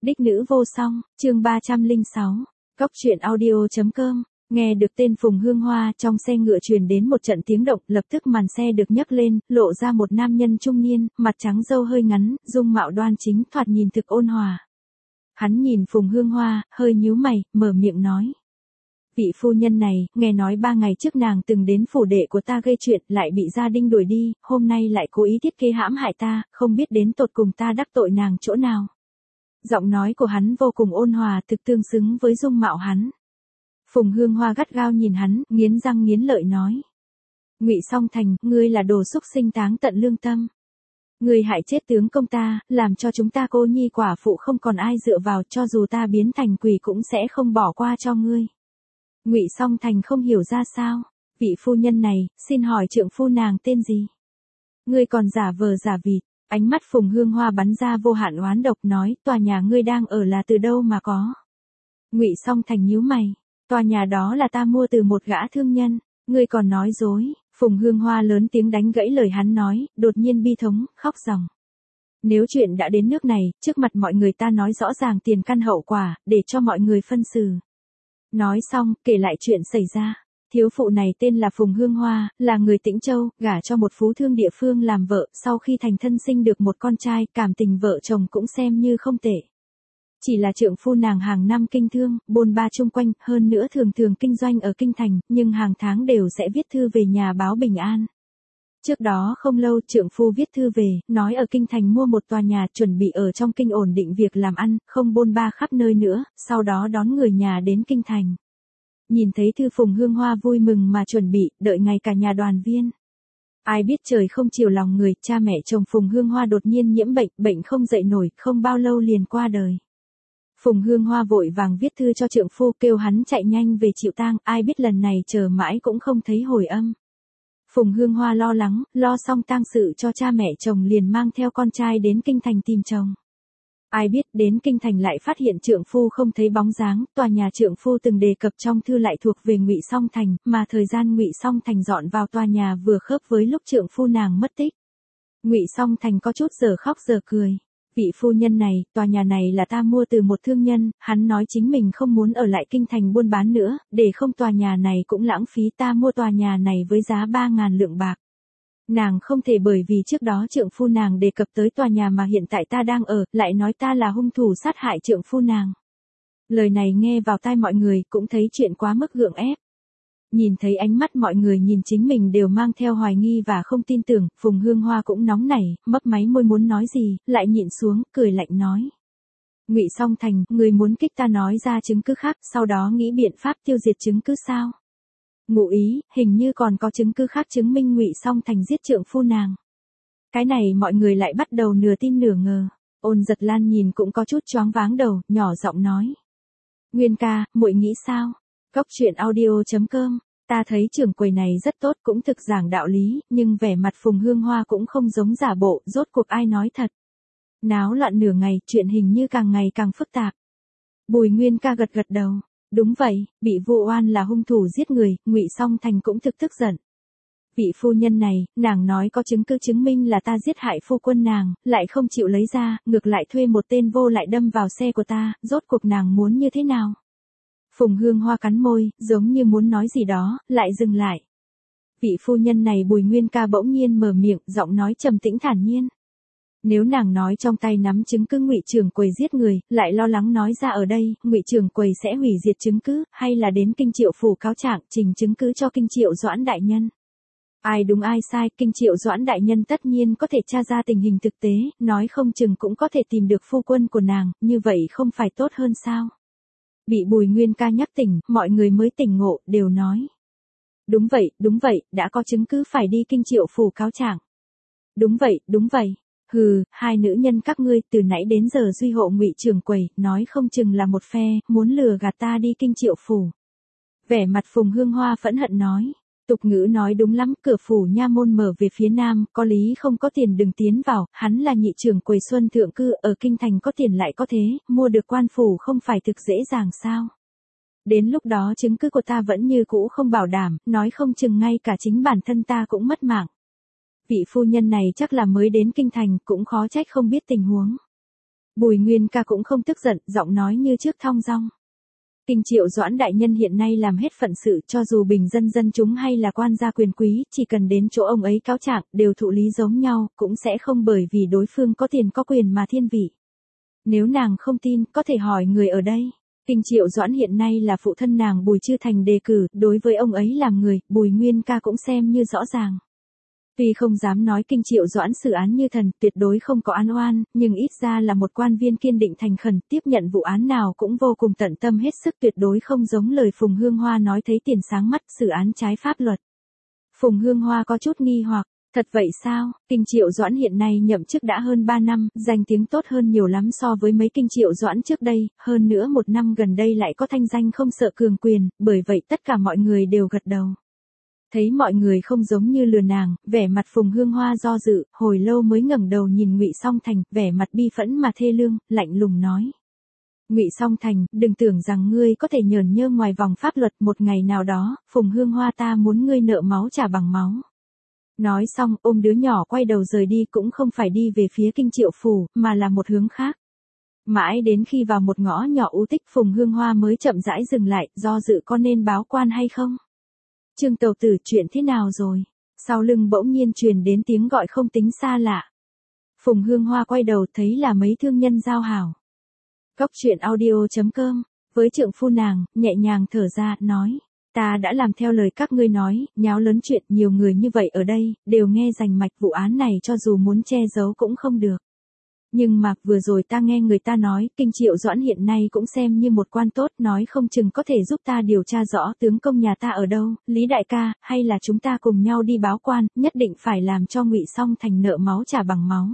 Đích nữ vô song, chương 306. Góc truyện audio.com. Nghe được tên Phùng Hương Hoa, trong xe ngựa truyền đến một trận tiếng động, lập tức màn xe được nhấc lên, lộ ra một nam nhân trung niên, mặt trắng râu hơi ngắn, dung mạo đoan chính, thoạt nhìn thực ôn hòa. Hắn nhìn Phùng Hương Hoa, hơi nhíu mày, mở miệng nói: "Vị phu nhân này, nghe nói 3 ngày trước nàng từng đến phủ đệ của ta gây chuyện, lại bị gia đình đuổi đi, hôm nay lại cố ý thiết kế hãm hại ta, không biết đến tột cùng ta đắc tội nàng chỗ nào." Giọng nói của hắn vô cùng ôn hòa, thực tương xứng với dung mạo hắn. Phùng Hương Hoa gắt gao nhìn hắn, nghiến răng nghiến lợi nói: "Ngụy Song Thành, ngươi là đồ xúc sinh táng tận lương tâm. Ngươi hại chết tướng công ta, làm cho chúng ta cô nhi quả phụ không còn ai dựa vào, cho dù ta biến thành quỷ cũng sẽ không bỏ qua cho ngươi." Ngụy Song Thành không hiểu ra sao: "Vị phu nhân này, xin hỏi trượng phu nàng tên gì? Ngươi còn giả vờ giả vịt." Ánh mắt Phùng Hương Hoa bắn ra vô hạn oán độc, nói: "Tòa nhà ngươi đang ở là từ đâu mà có?" Ngụy Song Thành nhíu mày: "Tòa nhà đó là ta mua từ một gã thương nhân, ngươi còn nói dối." Phùng Hương Hoa lớn tiếng đánh gãy lời hắn nói, đột nhiên bi thống, khóc ròng: "Nếu chuyện đã đến nước này, trước mặt mọi người ta nói rõ ràng tiền căn hậu quả, để cho mọi người phân xử." Nói xong, kể lại chuyện xảy ra. Thiếu phụ này tên là Phùng Hương Hoa, là người Tĩnh Châu, gả cho một phú thương địa phương làm vợ, sau khi thành thân sinh được một con trai, cảm tình vợ chồng cũng xem như không tệ. Chỉ là trượng phu nàng hàng năm kinh thương, bôn ba chung quanh, hơn nữa thường thường kinh doanh ở kinh thành, nhưng hàng tháng đều sẽ viết thư về nhà báo bình an. Trước đó không lâu, trượng phu viết thư về, nói ở kinh thành mua một tòa nhà, chuẩn bị ở trong kinh ổn định việc làm ăn, không bôn ba khắp nơi nữa, sau đó đón người nhà đến kinh thành. Nhìn thấy thư, Phùng Hương Hoa vui mừng mà chuẩn bị, đợi ngày cả nhà đoàn viên. Ai biết trời không chiều lòng người, cha mẹ chồng Phùng Hương Hoa đột nhiên nhiễm bệnh, bệnh không dậy nổi, không bao lâu liền qua đời. Phùng Hương Hoa vội vàng viết thư cho trượng phu, kêu hắn chạy nhanh về chịu tang, ai biết lần này chờ mãi cũng không thấy hồi âm. Phùng Hương Hoa lo lắng, lo xong tang sự cho cha mẹ chồng liền mang theo con trai đến kinh thành tìm chồng. Ai biết đến kinh thành lại phát hiện trượng phu không thấy bóng dáng, tòa nhà trượng phu từng đề cập trong thư lại thuộc về Ngụy Song Thành, mà thời gian Ngụy Song Thành dọn vào tòa nhà vừa khớp với lúc trượng phu nàng mất tích. Ngụy Song Thành có chút giờ khóc giờ cười: "Vị phu nhân này, tòa nhà này là ta mua từ một thương nhân, hắn nói chính mình không muốn ở lại kinh thành buôn bán nữa, để không tòa nhà này cũng lãng phí, ta mua tòa nhà này với giá 3.000 lượng bạc. Nàng không thể bởi vì trước đó trượng phu nàng đề cập tới tòa nhà mà hiện tại ta đang ở, lại nói ta là hung thủ sát hại trượng phu nàng." Lời này nghe vào tai mọi người, cũng thấy chuyện quá mức gượng ép. Nhìn thấy ánh mắt mọi người nhìn chính mình đều mang theo hoài nghi và không tin tưởng, Phùng Hương Hoa cũng nóng nảy, mấp máy môi muốn nói gì, lại nhịn xuống, cười lạnh nói: "Ngụy Song Thành, người muốn kích ta nói ra chứng cứ khác, sau đó nghĩ biện pháp tiêu diệt chứng cứ sao?" "Ngụ ý, hình như còn có chứng cứ khác chứng minh Ngụy Song Thành giết trượng phu nàng." Cái này mọi người lại bắt đầu nửa tin nửa ngờ. Ôn Giật Lan nhìn cũng có chút choáng váng đầu, nhỏ giọng nói: "Nguyên ca, muội nghĩ sao?" Góc truyện audio.com. Ta thấy trưởng quầy này rất tốt, cũng thực giảng đạo lý, nhưng vẻ mặt Phùng Hương Hoa cũng không giống giả bộ, rốt cuộc ai nói thật. Náo loạn nửa ngày, chuyện hình như càng ngày càng phức tạp. Bùi Nguyên ca gật gật đầu: "Đúng vậy, bị vu oan là hung thủ giết người." Ngụy Song Thành cũng thực tức giận: "Vị phu nhân này, nàng nói có chứng cứ chứng minh là ta giết hại phu quân nàng, lại không chịu lấy ra, ngược lại thuê một tên vô lại đâm vào xe của ta, rốt cuộc nàng muốn như thế nào?" Phùng Hương Hoa cắn môi, giống như muốn nói gì đó, lại dừng lại. Vị phu nhân này, Bùi Nguyên ca bỗng nhiên mở miệng, giọng nói trầm tĩnh thản nhiên: "Nếu nàng nói trong tay nắm chứng cứ Ngụy trưởng quầy giết người, lại lo lắng nói ra ở đây, Ngụy trưởng quầy sẽ hủy diệt chứng cứ, hay là đến Kinh Triệu phủ cáo trạng, trình chứng cứ cho Kinh Triệu Doãn đại nhân. Ai đúng ai sai, Kinh Triệu Doãn đại nhân tất nhiên có thể tra ra tình hình thực tế, nói không chừng cũng có thể tìm được phu quân của nàng, như vậy không phải tốt hơn sao?" Bị Bùi Nguyên ca nhắc tỉnh, mọi người mới tỉnh ngộ, đều nói: đúng vậy, đã có chứng cứ, phải đi Kinh Triệu phủ cáo trạng." Đúng vậy. Hừ, hai nữ nhân các ngươi từ nãy đến giờ duy hộ Ngụy trưởng quầy, nói không chừng là một phe, muốn lừa gạt ta đi Kinh Triệu phủ. Vẻ mặt Phùng Hương Hoa phẫn hận nói: "Tục ngữ nói đúng lắm, cửa phủ nha môn mở về phía nam, có lý không có tiền đừng tiến vào, hắn là nhị trưởng quầy Xuân Thượng Cư, ở kinh thành có tiền lại có thế, mua được quan phủ không phải thực dễ dàng sao? Đến lúc đó chứng cứ của ta vẫn như cũ không bảo đảm, nói không chừng ngay cả chính bản thân ta cũng mất mạng. Vị phu nhân này chắc là mới đến kinh thành, cũng khó trách không biết tình huống." Bùi Nguyên Ca cũng không tức giận, giọng nói như trước thong dong. Kinh Triệu Doãn đại nhân hiện nay làm hết phận sự, cho dù bình dân dân chúng hay là quan gia quyền quý, chỉ cần đến chỗ ông ấy cáo trạng, đều thụ lý giống nhau, cũng sẽ không bởi vì đối phương có tiền có quyền mà thiên vị. Nếu nàng không tin, có thể hỏi người ở đây. Kinh Triệu Doãn hiện nay là phụ thân nàng Bùi Chư Thành đề cử, đối với ông ấy làm người, Bùi Nguyên Ca cũng xem như rõ ràng. Tuy không dám nói Kinh Triệu Doãn xử án như thần, tuyệt đối không có án oan, nhưng ít ra là một quan viên kiên định thành khẩn, tiếp nhận vụ án nào cũng vô cùng tận tâm hết sức, tuyệt đối không giống lời Phùng Hương Hoa nói thấy tiền sáng mắt, xử án trái pháp luật. Phùng Hương Hoa có chút nghi hoặc, thật vậy sao? Kinh Triệu Doãn hiện nay nhậm chức đã hơn 3 năm, danh tiếng tốt hơn nhiều lắm so với mấy Kinh Triệu Doãn trước đây, hơn nữa một năm gần đây lại có thanh danh không sợ cường quyền, bởi vậy tất cả mọi người đều gật đầu. Thấy mọi người không giống như lừa nàng, vẻ mặt Phùng Hương Hoa do dự, hồi lâu mới ngẩng đầu nhìn Ngụy Song Thành, vẻ mặt bi phẫn mà thê lương, lạnh lùng nói: Ngụy Song Thành, đừng tưởng rằng ngươi có thể nhởn nhơ ngoài vòng pháp luật, một ngày nào đó, Phùng Hương Hoa ta muốn ngươi nợ máu trả bằng máu. Nói xong, ôm đứa nhỏ quay đầu rời đi, cũng không phải đi về phía Kinh Triệu phủ, mà là một hướng khác. Mãi đến khi vào một ngõ nhỏ u tích, Phùng Hương Hoa mới chậm rãi dừng lại, do dự có nên báo quan hay không. Trương Tầu Tử, chuyện thế nào rồi? Sau lưng bỗng nhiên truyền đến tiếng gọi không tính xa lạ. Phùng Hương Hoa quay đầu thấy là mấy thương nhân giao hảo. Góc truyện audio.com, với trượng phu nàng, nhẹ nhàng thở ra, nói: Ta đã làm theo lời các ngươi nói, nháo lớn chuyện, nhiều người như vậy ở đây, đều nghe rành mạch vụ án này, cho dù muốn che giấu cũng không được. Nhưng mà, vừa rồi ta nghe người ta nói, Kinh Triệu Doãn hiện nay cũng xem như một quan tốt, nói không chừng có thể giúp ta điều tra rõ tướng công nhà ta ở đâu, Lý đại ca, hay là chúng ta cùng nhau đi báo quan, nhất định phải làm cho Ngụy Song Thành nợ máu trả bằng máu.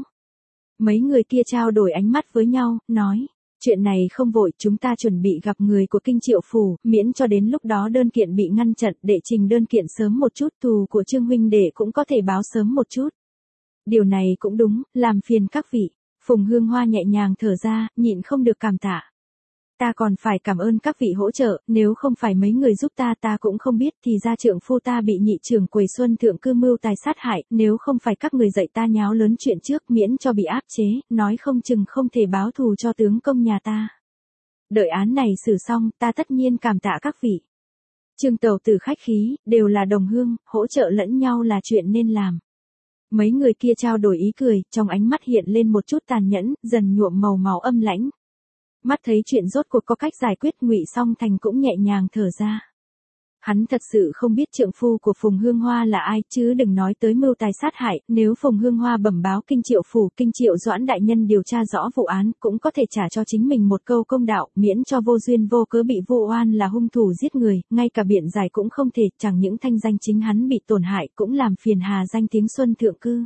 Mấy người kia trao đổi ánh mắt với nhau, nói: Chuyện này không vội, chúng ta chuẩn bị gặp người của Kinh Triệu phủ, miễn cho đến lúc đó đơn kiện bị ngăn chặn, để trình đơn kiện sớm một chút, thù của Trương huynh đệ cũng có thể báo sớm một chút. Điều này cũng đúng, làm phiền các vị. Phùng Hương Hoa nhẹ nhàng thở ra, nhịn không được cảm tạ. Ta còn phải cảm ơn các vị hỗ trợ, nếu không phải mấy người giúp ta cũng không biết, thì ra trượng phu ta bị nhị trưởng quầy Xuân Thượng Cư mưu tài sát hại, nếu không phải các người dạy ta nháo lớn chuyện trước, miễn cho bị áp chế, nói không chừng không thể báo thù cho tướng công nhà ta. Đợi án này xử xong, ta tất nhiên cảm tạ các vị. Trương Tầu Tử khách khí, đều là đồng hương, hỗ trợ lẫn nhau là chuyện nên làm. Mấy người kia trao đổi ý cười, trong ánh mắt hiện lên một chút tàn nhẫn, dần nhuộm màu máu âm lãnh. Mắt thấy chuyện rốt cuộc có cách giải quyết, Ngụy Song Thành cũng nhẹ nhàng thở ra. Hắn thật sự không biết trượng phu của Phùng Hương Hoa là ai, chứ đừng nói tới mưu tài sát hại, nếu Phùng Hương Hoa bẩm báo Kinh Triệu phủ, Kinh Triệu Doãn đại nhân điều tra rõ vụ án, cũng có thể trả cho chính mình một câu công đạo, miễn cho vô duyên vô cớ bị vu oan là hung thủ giết người, ngay cả biện giải cũng không thể, chẳng những thanh danh chính hắn bị tổn hại, cũng làm phiền hà danh tiếng Xuân Thượng Cư.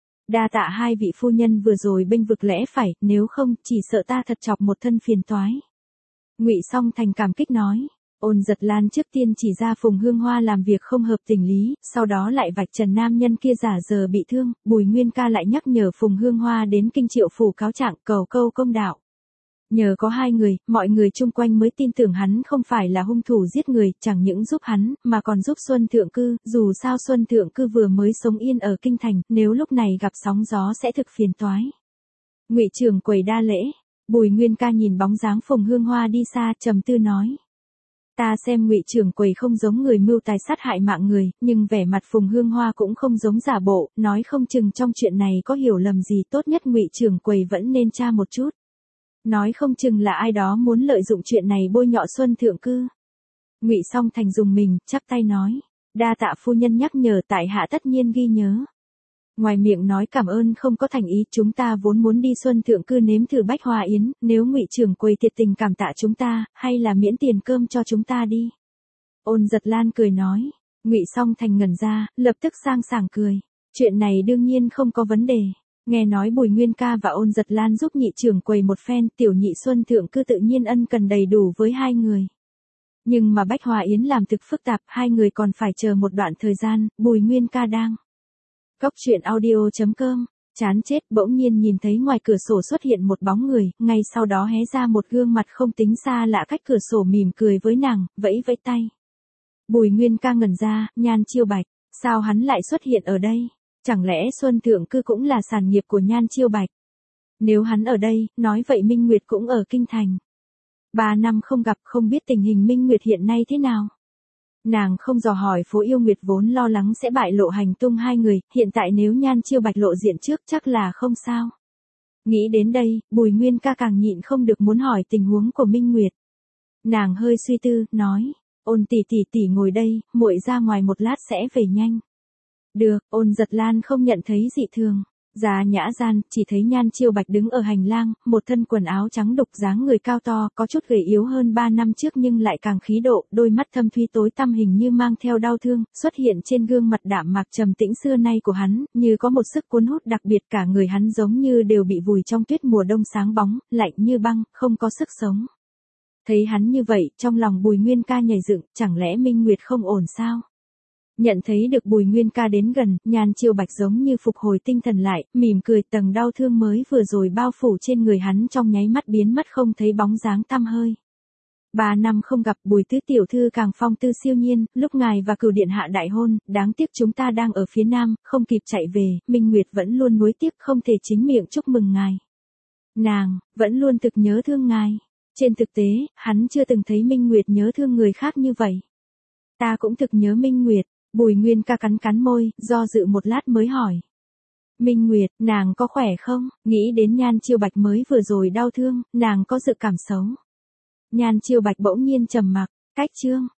Đa tạ hai vị phu nhân vừa rồi bênh vực lẽ phải, nếu không, chỉ sợ ta thật chọc một thân phiền toái. Ngụy Song Thành cảm kích nói. Ôn Giật Lan trước tiên chỉ ra Phùng Hương Hoa làm việc không hợp tình lý, sau đó lại vạch trần nam nhân kia giả giờ bị thương, Bùi Nguyên Ca lại nhắc nhở Phùng Hương Hoa đến Kinh Triệu phủ cáo trạng, cầu câu công đạo. Nhờ có hai người, mọi người chung quanh mới tin tưởng hắn không phải là hung thủ giết người, chẳng những giúp hắn, mà còn giúp Xuân Thượng Cư, dù sao Xuân Thượng Cư vừa mới sống yên ở Kinh Thành, nếu lúc này gặp sóng gió sẽ thực phiền toái. Ngụy trưởng quầy đa lễ. Bùi Nguyên Ca nhìn bóng dáng Phùng Hương Hoa đi xa, trầm tư nói. Ta xem Ngụy trưởng quầy không giống người mưu tài sát hại mạng người, nhưng vẻ mặt Phùng Hương Hoa cũng không giống giả bộ, nói không chừng trong chuyện này có hiểu lầm gì, tốt nhất Ngụy trưởng quầy vẫn nên tra một chút. Nói không chừng là ai đó muốn lợi dụng chuyện này bôi nhọ Xuân Thượng Cư. Ngụy Song Thành dùng mình, chắp tay nói, đa tạ phu nhân nhắc nhở, tại hạ tất nhiên ghi nhớ. Ngoài miệng nói cảm ơn không có thành ý, chúng ta vốn muốn đi Xuân Thượng Cư nếm thử bách hoa yến, nếu Ngụy trưởng quầy thiệt tình cảm tạ chúng ta, hay là miễn tiền cơm cho chúng ta đi. Ôn Giật Lan cười nói. Ngụy Song Thành ngẩn ra, lập tức sang sảng cười. Chuyện này đương nhiên không có vấn đề. Nghe nói Bùi Nguyên Ca và Ôn Giật Lan giúp nhị trưởng quầy một phen, tiểu nhị Xuân Thượng Cư tự nhiên ân cần đầy đủ với hai người. Nhưng mà bách hoa yến làm thực phức tạp, hai người còn phải chờ một đoạn thời gian, Bùi Nguyên Ca đang. Góc truyện audio.com, chán chết, bỗng nhiên nhìn thấy ngoài cửa sổ xuất hiện một bóng người, ngay sau đó hé ra một gương mặt không tính xa lạ cách cửa sổ mỉm cười với nàng, vẫy vẫy tay. Bùi Nguyên Ca ngẩn ra, Nhan Chiêu Bạch, sao hắn lại xuất hiện ở đây? Chẳng lẽ Xuân Thượng Cư cũng là sản nghiệp của Nhan Chiêu Bạch? Nếu hắn ở đây, nói vậy Minh Nguyệt cũng ở kinh thành. 3 năm không gặp, không biết tình hình Minh Nguyệt hiện nay thế nào. Nàng không dò hỏi Phố Yêu Nguyệt vốn lo lắng sẽ bại lộ hành tung hai người, hiện tại nếu Nhan Chiêu Bạch lộ diện trước chắc là không sao. Nghĩ đến đây, Bùi Nguyên Ca càng nhịn không được muốn hỏi tình huống của Minh Nguyệt. Nàng hơi suy tư, nói, Ôn tỷ ngồi đây, muội ra ngoài một lát sẽ về nhanh. Được, Ôn Giật Lan không nhận thấy dị thường. Ra nhã gian, chỉ thấy Nhan Chiêu Bạch đứng ở hành lang, một thân quần áo trắng đục, dáng người cao to, có chút gầy yếu hơn 3 năm trước nhưng lại càng khí độ, đôi mắt thâm thúy tối tăm hình như mang theo đau thương, xuất hiện trên gương mặt đạm mạc trầm tĩnh xưa nay của hắn, như có một sức cuốn hút đặc biệt, cả người hắn giống như đều bị vùi trong tuyết mùa đông sáng bóng, lạnh như băng, không có sức sống. Thấy hắn như vậy, trong lòng Bùi Nguyên Ca nhảy dựng, chẳng lẽ Minh Nguyệt không ổn sao? Nhận thấy được Bùi Nguyên Ca đến gần, Nhan Chiêu Bạch giống như phục hồi tinh thần lại, mỉm cười, tầng đau thương mới vừa rồi bao phủ trên người hắn trong nháy mắt biến mất không thấy bóng dáng tăm hơi. 3 năm không gặp, Bùi tứ tiểu thư càng phong tư siêu nhiên, lúc ngài và Cửu điện hạ đại hôn, đáng tiếc chúng ta đang ở phía nam, không kịp chạy về, Minh Nguyệt vẫn luôn nuối tiếc không thể chính miệng chúc mừng ngài. Nàng vẫn luôn thực nhớ thương ngài. Trên thực tế, hắn chưa từng thấy Minh Nguyệt nhớ thương người khác như vậy. Ta cũng thực nhớ Minh Nguyệt. Bùi Nguyên Ca cắn cắn môi, do dự một lát mới hỏi. Minh Nguyệt, nàng có khỏe không? Nghĩ đến Nhan Chiêu Bạch mới vừa rồi đau thương, nàng có dự cảm xấu. Nhan Chiêu Bạch bỗng nhiên trầm mặc, cách chương.